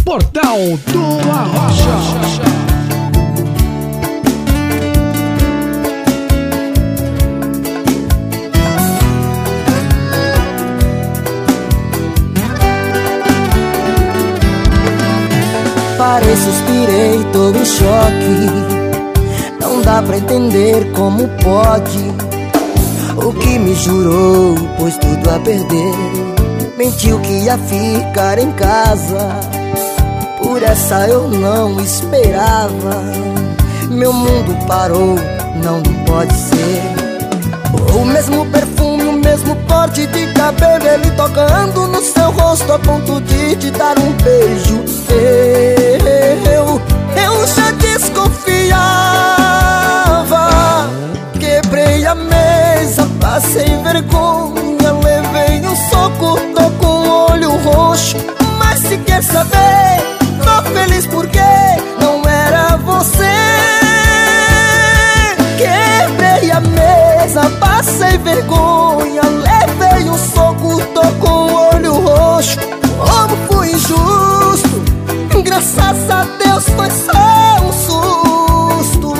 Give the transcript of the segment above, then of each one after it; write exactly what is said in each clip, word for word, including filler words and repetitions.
Portal do Arrocha. Parei, suspirei, tô em choque. Não dá pra entender como pode. O que me jurou, pôs tudo a perder. Mentiu que ia ficar em casa. Por essa eu não esperava. Meu mundo parou, não pode ser. O mesmo perfume, o mesmo corte de cabelo, ele tocando no seu rosto a ponto de te dar um beijo. Eu, eu já desconfiava. Quebrei a mesa, passei vergonha, levei um soco, tô com o olho roxo. Mas se quer saber, tô feliz porque não era você. Quebrei a mesa, passei vergonha, levei um soco, tô com o olho roxo. Como fui injusto, graças a Deus foi só um susto.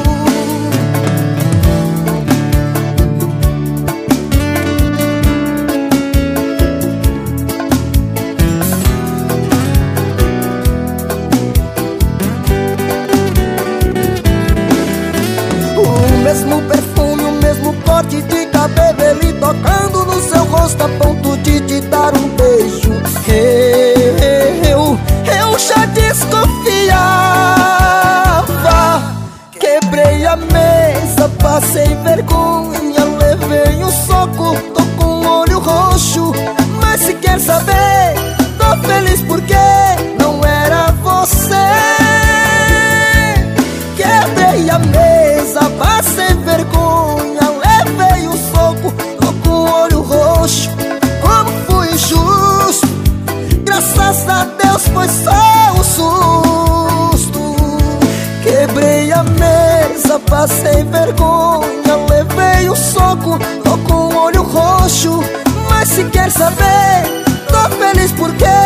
O mesmo perfume, o mesmo corte de cabelo, ele tocando no seu rosto a ponto de te dar um beijo. Eu, eu já desconfiava. Quebrei a mesa, passei vergonha, levei um soco, tô com o olho roxo. Mas se quer saber, tô feliz porque não era você. Quebrei a mesa, passei vergonha, levei um soco, tô com o olho roxo. Como fui injusto, graças a Deus foi só um susto. Quebrei a mesa, passei vergonha, levei um soco, tô com o olho roxo. Mas se quer saber, tô feliz porque